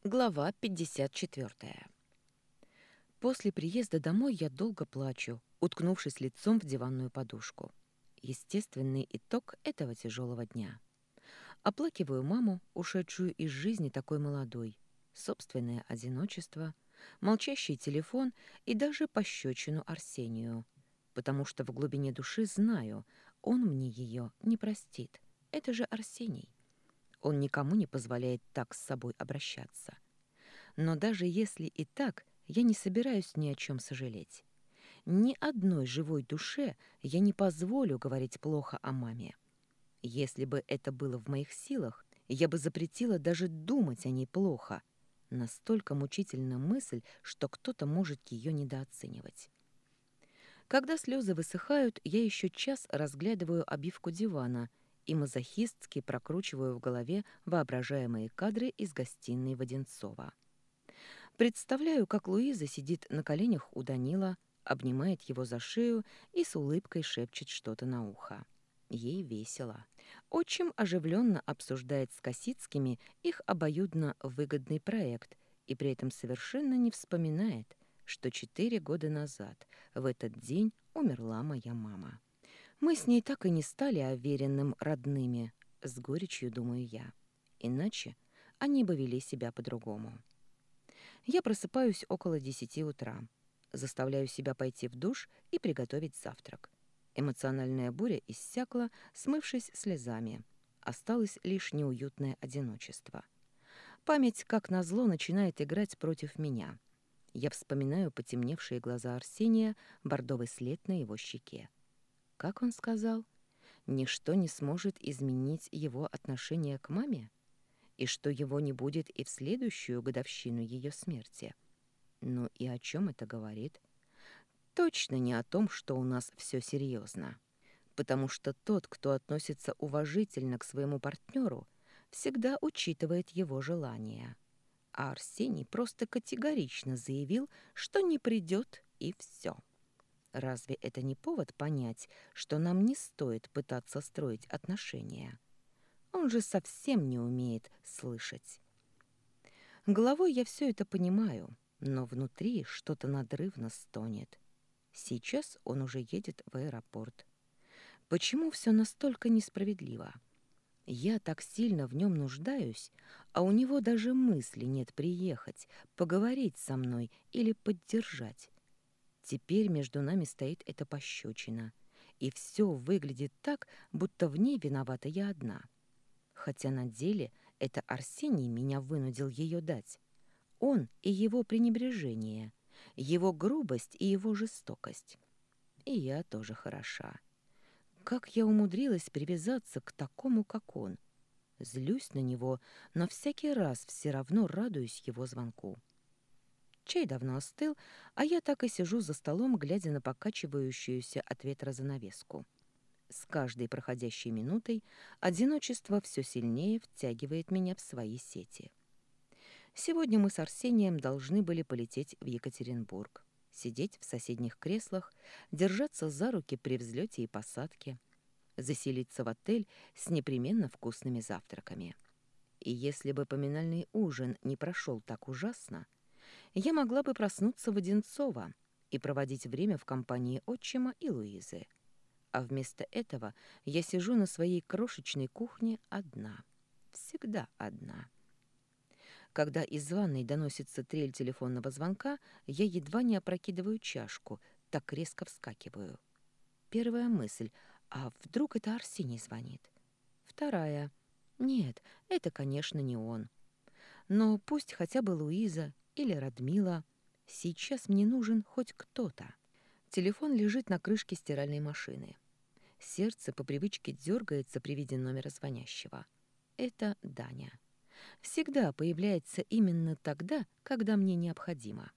Глава 54. После приезда домой я долго плачу, уткнувшись лицом в диванную подушку. Естественный итог этого тяжелого дня. Оплакиваю маму, ушедшую из жизни такой молодой, собственное одиночество, молчащий телефон и даже пощечину Арсению, потому что в глубине души знаю, он мне ее не простит. Это же Арсений. Он никому не позволяет так с собой обращаться. Но даже если и так, я не собираюсь ни о чем сожалеть. Ни одной живой душе я не позволю говорить плохо о маме. Если бы это было в моих силах, я бы запретила даже думать о ней плохо. Настолько мучительна мысль, что кто-то может ее недооценивать. Когда слезы высыхают, я еще час разглядываю обивку дивана и мазохистски прокручиваю в голове воображаемые кадры из гостиной Воденцова. Представляю, как Луиза сидит на коленях у Данила, обнимает его за шею и с улыбкой шепчет что-то на ухо. Ей весело. Отчим оживленно обсуждает с Косицкими их обоюдно выгодный проект и при этом совершенно не вспоминает, что 4 года назад в этот день умерла моя мама. Мы с ней так и не стали уверенным родными, с горечью думаю я. Иначе они бы вели себя по-другому. Я просыпаюсь около 10 утра. Заставляю себя пойти в душ и приготовить завтрак. Эмоциональная буря иссякла, смывшись слезами. Осталось лишь неуютное одиночество. Память, как назло, начинает играть против меня. Я вспоминаю потемневшие глаза Арсения, бордовый след на его щеке. Как он сказал? Ничто не сможет изменить его отношение к маме? И что его не будет и в следующую годовщину ее смерти. Ну и о чем это говорит? Точно не о том, что у нас все серьезно. Потому что тот, кто относится уважительно к своему партнеру, всегда учитывает его желания. А Арсений просто категорично заявил, что не придет, и все. Разве это не повод понять, что нам не стоит пытаться строить отношения? Он же совсем не умеет слышать. Головой я все это понимаю, но внутри что-то надрывно стонет. Сейчас он уже едет в аэропорт. Почему все настолько несправедливо? Я так сильно в нем нуждаюсь, а у него даже мысли нет приехать, поговорить со мной или поддержать. Теперь между нами стоит эта пощечина, и все выглядит так, будто в ней виновата я одна. Хотя на деле это Арсений меня вынудил ее дать. Он и его пренебрежение, его грубость и его жестокость. И я тоже хороша. Как я умудрилась привязаться к такому, как он? Злюсь на него, но всякий раз все равно радуюсь его звонку. Чай давно остыл, а я так и сижу за столом, глядя на покачивающуюся от ветра занавеску. С каждой проходящей минутой одиночество все сильнее втягивает меня в свои сети. Сегодня мы с Арсением должны были полететь в Екатеринбург, сидеть в соседних креслах, держаться за руки при взлете и посадке, заселиться в отель с непременно вкусными завтраками. И если бы поминальный ужин не прошел так ужасно, я могла бы проснуться в Одинцово и проводить время в компании отчима и Луизы. А вместо этого я сижу на своей крошечной кухне одна. Всегда одна. Когда из ванной доносится трель телефонного звонка, я едва не опрокидываю чашку, так резко вскакиваю. Первая мысль: а вдруг это Арсений звонит? Вторая: нет, это, конечно, не он. Но пусть хотя бы Луиза или Радмила. Сейчас мне нужен хоть кто-то. Телефон лежит на крышке стиральной машины. Сердце по привычке дергается при виде номера звонящего. Это Даня. Всегда появляется именно тогда, когда мне необходимо.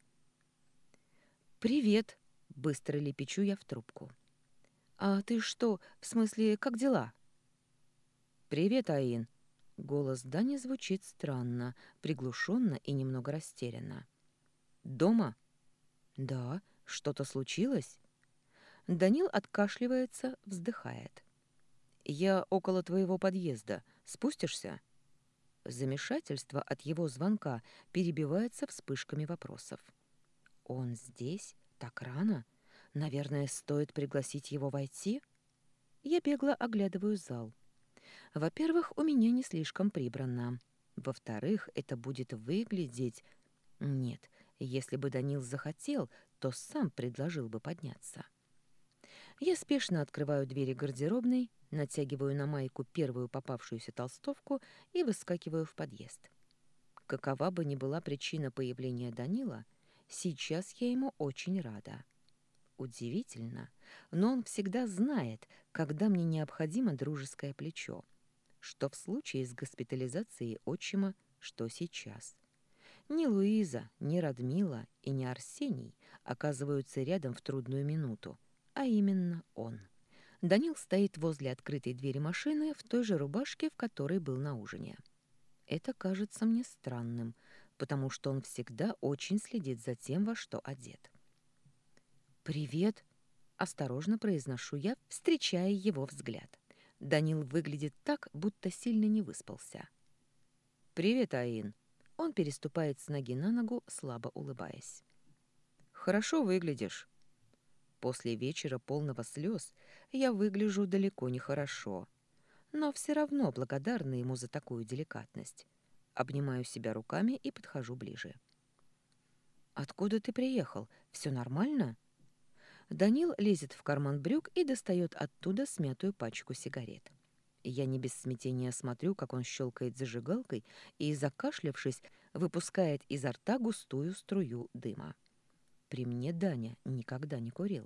«Привет!» — быстро лепечу я в трубку. «А ты что, в смысле, как дела?» «Привет, Аин!» Голос Дани звучит странно, приглушенно и немного растерянно. «Дома?» «Да, что-то случилось?» Данил откашливается, вздыхает. «Я около твоего подъезда. Спустишься?» Замешательство от его звонка перебивается вспышками вопросов. «Он здесь? Так рано? Наверное, стоит пригласить его войти?» Я бегло оглядываю зал. Во-первых, у меня не слишком прибрано. Во-вторых, это будет выглядеть... Нет, если бы Данил захотел, то сам предложил бы подняться. Я спешно открываю двери гардеробной, натягиваю на майку первую попавшуюся толстовку и выскакиваю в подъезд. Какова бы ни была причина появления Данила, сейчас я ему очень рада. Удивительно, но он всегда знает, когда мне необходимо дружеское плечо. Что в случае с госпитализацией отчима, что сейчас. Ни Луиза, ни Радмила и ни Арсений оказываются рядом в трудную минуту, а именно он. Данил стоит возле открытой двери машины в той же рубашке, в которой был на ужине. Это кажется мне странным, потому что он всегда очень следит за тем, во что одет. «Привет!» — осторожно произношу я, встречая его взгляд. Данил выглядит так, будто сильно не выспался. «Привет, Аин!» Он переступает с ноги на ногу, слабо улыбаясь. «Хорошо выглядишь». После вечера полного слез я выгляжу далеко не хорошо, но все равно благодарна ему за такую деликатность. Обнимаю себя руками и подхожу ближе. «Откуда ты приехал? Все нормально?» Данил лезет в карман брюк и достает оттуда смятую пачку сигарет. Я не без смятения смотрю, как он щелкает зажигалкой и, закашлявшись, выпускает изо рта густую струю дыма. При мне Даня никогда не курил.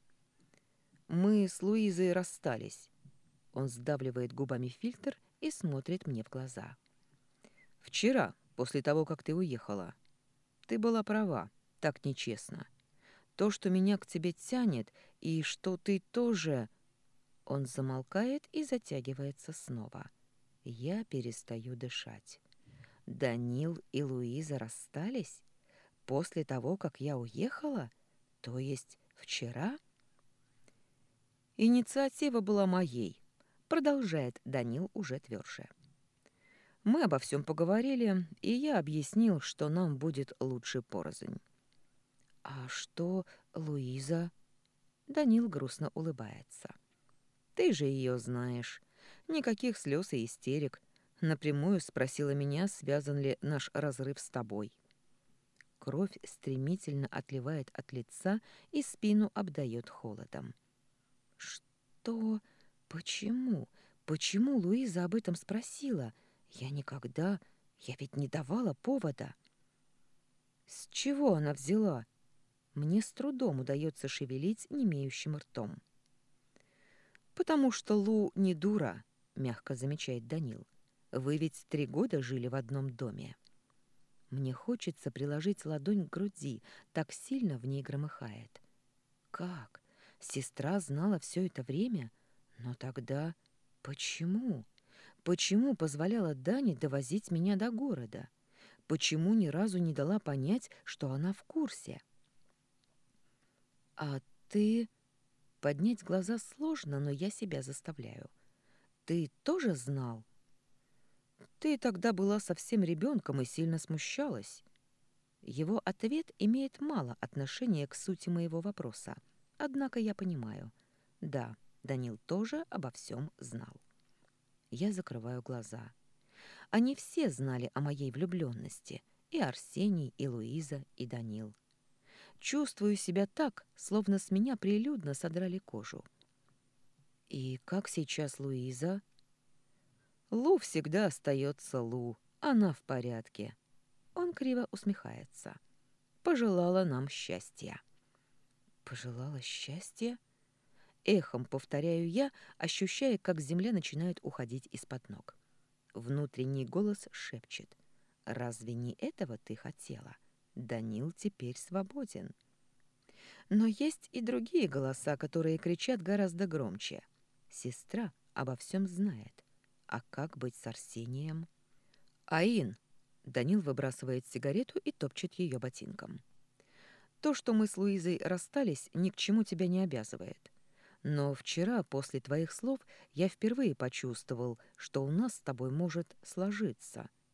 «Мы с Луизой расстались». Он сдавливает губами фильтр и смотрит мне в глаза. «Вчера, после того, как ты уехала. Ты была права, так нечестно. То, что меня к тебе тянет, и что ты тоже...» Он замолкает и затягивается снова. Я перестаю дышать. Данил и Луиза расстались? После того, как я уехала? То есть вчера? Инициатива была моей, продолжает Данил уже тверже. Мы обо всем поговорили, и я объяснил, что нам будет лучше порознь. А что Луиза? Данил грустно улыбается. Ты же ее знаешь. Никаких слез и истерик. Напрямую спросила меня, связан ли наш разрыв с тобой. Кровь стремительно отливает от лица и спину обдает холодом. Что? Почему? Почему Луиза об этом спросила? Я никогда... Я ведь не давала повода. С чего она взяла? Мне с трудом удается шевелить немеющим ртом. «Потому что Лу не дура», — мягко замечает Данил. «Вы ведь 3 года жили в одном доме». Мне хочется приложить ладонь к груди, так сильно в ней громыхает. Как? Сестра знала все это время? Но тогда почему? Почему позволяла Дане довозить меня до города? Почему ни разу не дала понять, что она в курсе? «А ты...» Поднять глаза сложно, но я себя заставляю. «Ты тоже знал?» «Ты тогда была совсем ребенком и сильно смущалась». Его ответ имеет мало отношения к сути моего вопроса. Однако я понимаю. Да, Данил тоже обо всем знал. Я закрываю глаза. Они все знали о моей влюбленности. И Арсений, и Луиза, и Данил. Чувствую себя так, словно с меня прилюдно содрали кожу. И как сейчас Луиза? Лу всегда остается Лу. Она в порядке. Он криво усмехается. Пожелала нам счастья. Пожелала счастья? Эхом повторяю я, ощущая, как земля начинает уходить из-под ног. Внутренний голос шепчет. «Разве не этого ты хотела? Данил теперь свободен». Но есть и другие голоса, которые кричат гораздо громче. Сестра обо всем знает. А как быть с Арсением? «Аин!» Данил выбрасывает сигарету и топчет ее ботинком. «То, что мы с Луизой расстались, ни к чему тебя не обязывает. Но вчера, после твоих слов, я впервые почувствовал, что у нас с тобой может сложиться.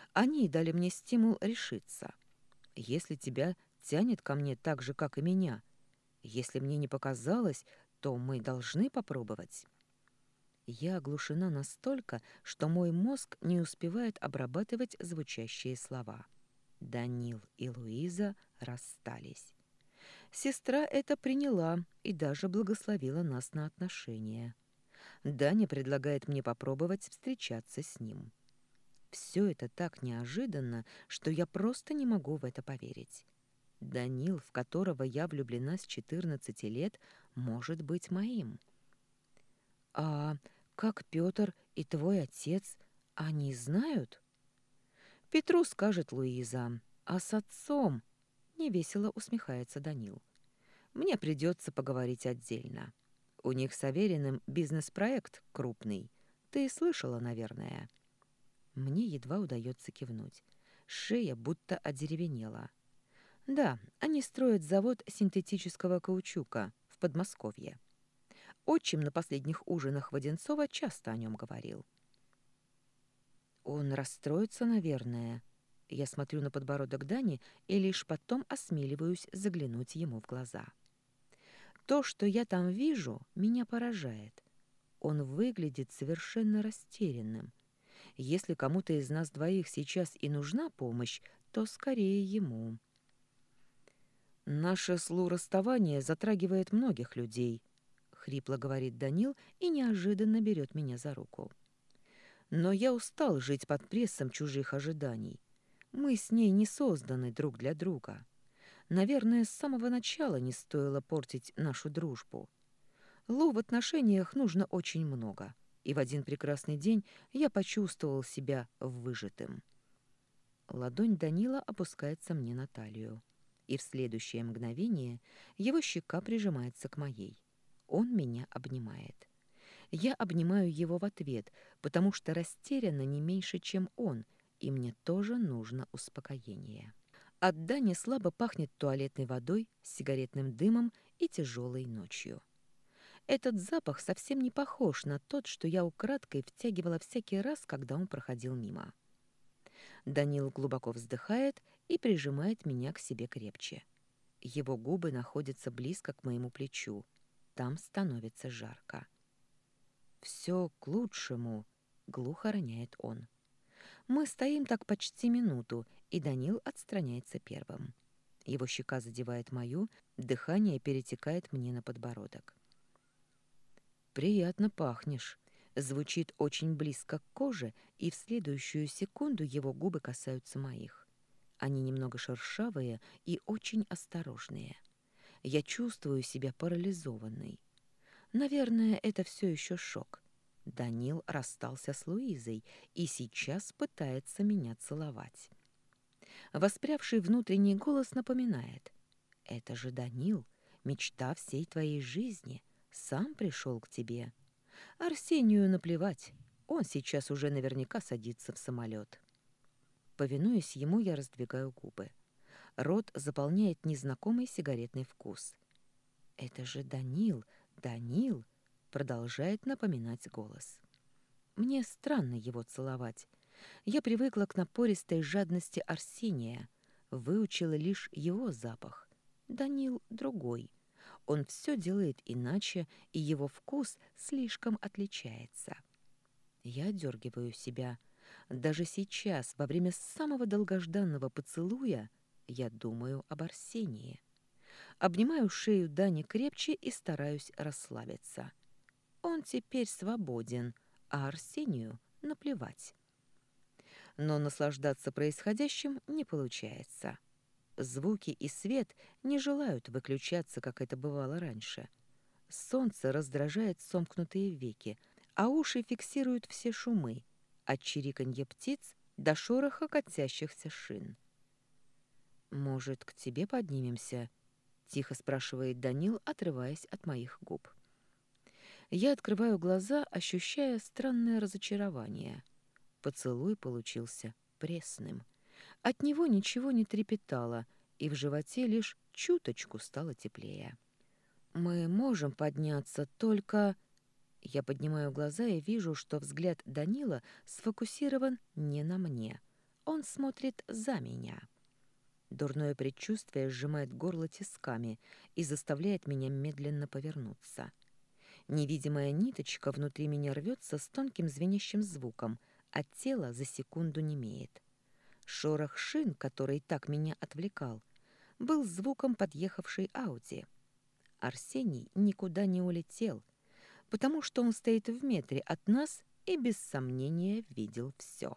Они дали мне стимул решиться. Если тебя тянет ко мне так же, как и меня, если мне не показалось, то мы должны попробовать. Я оглушена настолько, что мой мозг не успевает обрабатывать звучащие слова. Данил и Луиза расстались. Сестра это приняла и даже благословила нас на отношения. Даня предлагает мне попробовать встречаться с ним. Все это так неожиданно, что я просто не могу в это поверить. Данил, в которого я влюблена с 14 лет, может быть моим. А как Пётр и твой отец, они знают? Петру скажет Луиза, а с отцом невесело усмехается Данил. Мне придется поговорить отдельно. У них с Авериным бизнес-проект крупный. Ты слышала, наверное. Мне едва удается кивнуть. Шея будто одеревенела. Да, они строят завод синтетического каучука в Подмосковье. Отчим на последних ужинах Воденцова часто о нем говорил. Он расстроится, наверное. Я смотрю на подбородок Дани и лишь потом осмеливаюсь заглянуть ему в глаза. То, что я там вижу, меня поражает. Он выглядит совершенно растерянным. Если кому-то из нас двоих сейчас и нужна помощь, то скорее ему. «Наше с Лу расставание затрагивает многих людей», — хрипло говорит Данил и неожиданно берет меня за руку. «Но я устал жить под прессом чужих ожиданий. Мы с ней не созданы друг для друга. Наверное, с самого начала не стоило портить нашу дружбу. Лу в отношениях нужно очень много, и в один прекрасный день я почувствовал себя выжатым». Ладонь Данила опускается мне на талию, и в следующее мгновение его щека прижимается к моей. Он меня обнимает. Я обнимаю его в ответ, потому что растеряна не меньше, чем он, и мне тоже нужно успокоение. От Дани слабо пахнет туалетной водой, сигаретным дымом и тяжелой ночью. Этот запах совсем не похож на тот, что я украдкой втягивала всякий раз, когда он проходил мимо. Данил глубоко вздыхает и прижимает меня к себе крепче. Его губы находятся близко к моему плечу. Там становится жарко. «Все к лучшему», — глухо роняет он. Мы стоим так почти минуту, и Данил отстраняется первым. Его щека задевает мою, дыхание перетекает мне на подбородок. «Приятно пахнешь», звучит очень близко к коже, и в следующую секунду его губы касаются моих. Они немного шершавые и очень осторожные. Я чувствую себя парализованной. Наверное, это все еще шок. Данил расстался с Луизой и сейчас пытается меня целовать. Воспрявший внутренний голос напоминает: «Это же Данил, мечта всей твоей жизни, сам пришел к тебе. Арсению наплевать, он сейчас уже наверняка садится в самолет». Повинуясь ему, я раздвигаю губы. Рот заполняет незнакомый сигаретный вкус. «Это же Данил, Данил!» — продолжает напоминать голос. Мне странно его целовать. Я привыкла к напористой жадности Арсения, выучила лишь его запах. Данил другой. Он все делает иначе, и его вкус слишком отличается. Я дергиваю себя. Даже сейчас, во время самого долгожданного поцелуя, я думаю об Арсении. Обнимаю шею Дани крепче и стараюсь расслабиться. Он теперь свободен, а Арсению наплевать. Но наслаждаться происходящим не получается. Звуки и свет не желают выключаться, как это бывало раньше. Солнце раздражает сомкнутые веки, а уши фиксируют все шумы, от чириканья птиц до шороха катящихся шин. «Может, к тебе поднимемся?» — тихо спрашивает Данил, отрываясь от моих губ. Я открываю глаза, ощущая странное разочарование. Поцелуй получился пресным. От него ничего не трепетало, и в животе лишь чуточку стало теплее. «Мы можем подняться, только...» Я поднимаю глаза и вижу, что взгляд Данила сфокусирован не на мне. он смотрит за меня. Дурное предчувствие сжимает горло тисками и заставляет меня медленно повернуться. Невидимая ниточка внутри меня рвется с тонким звенящим звуком, а тело за секунду немеет. Шорох шин, который так меня отвлекал, был звуком подъехавшей Ауди. Арсений никуда не улетел, потому что он стоит в метре от нас и без сомнения видел все.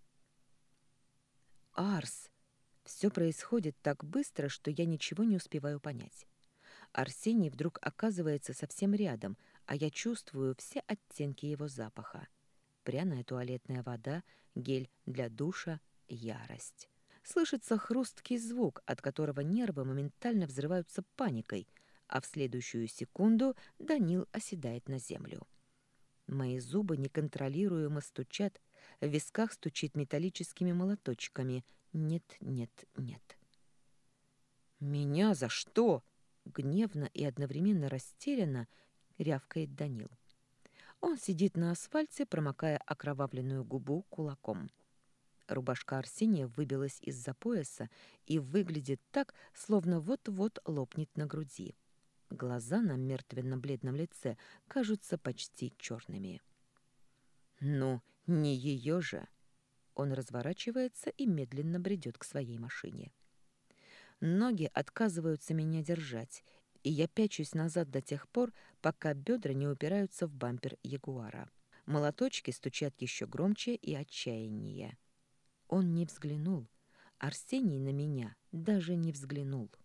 «Арс!» Все происходит так быстро, что я ничего не успеваю понять. Арсений вдруг оказывается совсем рядом, а я чувствую все оттенки его запаха. Пряная туалетная вода, гель для душа, ярость. Слышится хрусткий звук, от которого нервы моментально взрываются паникой, а в следующую секунду Данил оседает на землю. Мои зубы неконтролируемо стучат, в висках стучит металлическими молоточками. Нет, нет, нет. «Меня за что?» — гневно и одновременно растерянно рявкает Данил. Он сидит на асфальте, промокая окровавленную губу кулаком. Рубашка Арсения выбилась из-за пояса и выглядит так, словно вот-вот лопнет на груди. Глаза на мертвенно-бледном лице кажутся почти черными. «Ну, не ее же!» Он разворачивается и медленно бредет к своей машине. Ноги отказываются меня держать, и я пячусь назад до тех пор, пока бедра не упираются в бампер Ягуара. Молоточки стучат еще громче и отчаяннее. Он не взглянул. Арсений на меня даже не взглянул.